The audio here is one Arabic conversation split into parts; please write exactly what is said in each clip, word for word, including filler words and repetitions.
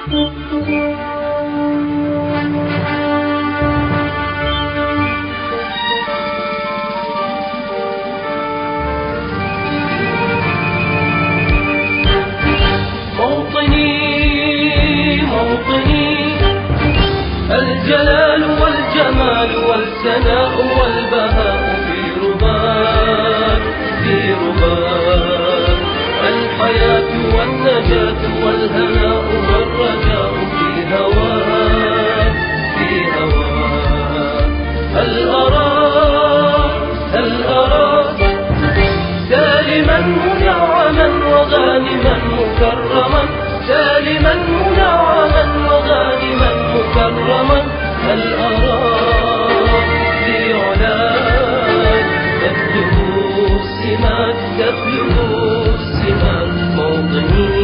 الجلال والجمال والثناء والبهاء في رباك في رباك الحياة والنجاة والهناء والرجاء في هواك في هواك هل أراك هل أراك سالما منعما وغانما مكرما سالما منعما وغانما مكرما هل أراك في علاك تبلغ السمات تبلغ السمات موطني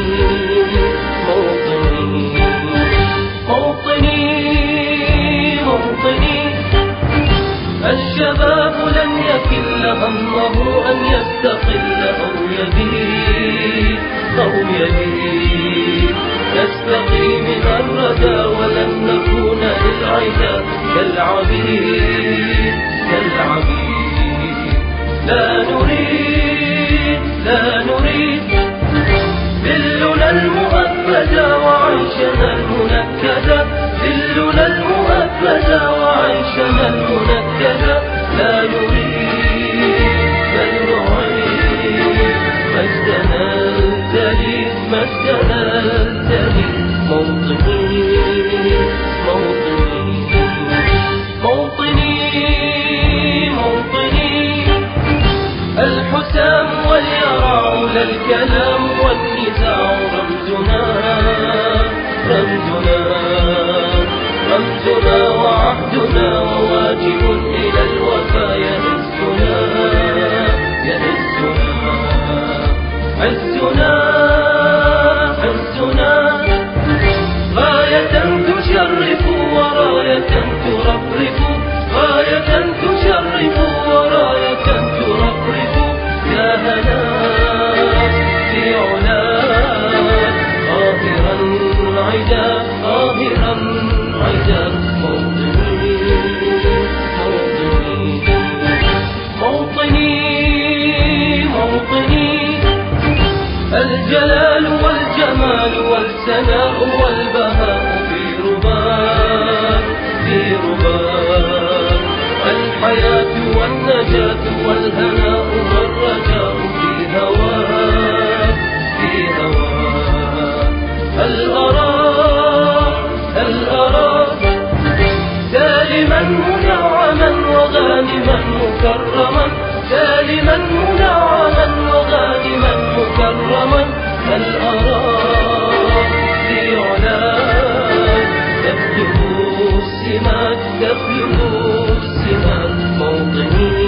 موطني موطني موطني الشباب لن يكل همه أن يستقل أو يبيد أو يبيد نستقي من الردى ولن نكون للعدا كالعبيد كالعبيد لا نريد لا نريد ذلنا المؤبدا وعيشنا المنكدا ذلنا المؤبدا وعيشنا المنكدا لا نريد بل نعيد مجدنا الجليل مجدنا الجليل موطني موطني موطني موطني الحسام واليرع للكلام والنزاع رمزنا رمزنا رمزنا وعهدنا وواجب إلى الوفا يهزنا يهزنا عزنا عزنا غاية تشرف وراية ترفرف غاية تشرف وراية ترفرف يا هنا في علاك ظاهرا عدا ظاهرا عدا موطني موطني موطني موطني الجلال والجمال والثناء والبهاء في رباك في رباك الحياة والنجاة والهناء والرجاء في هواك في هواك هل أراك هل أراك سالما منعما وغانما مكرما سالما منعما وغانما مكرما هل أراك في علاك تبلغ السمات تبلغ السمات موطني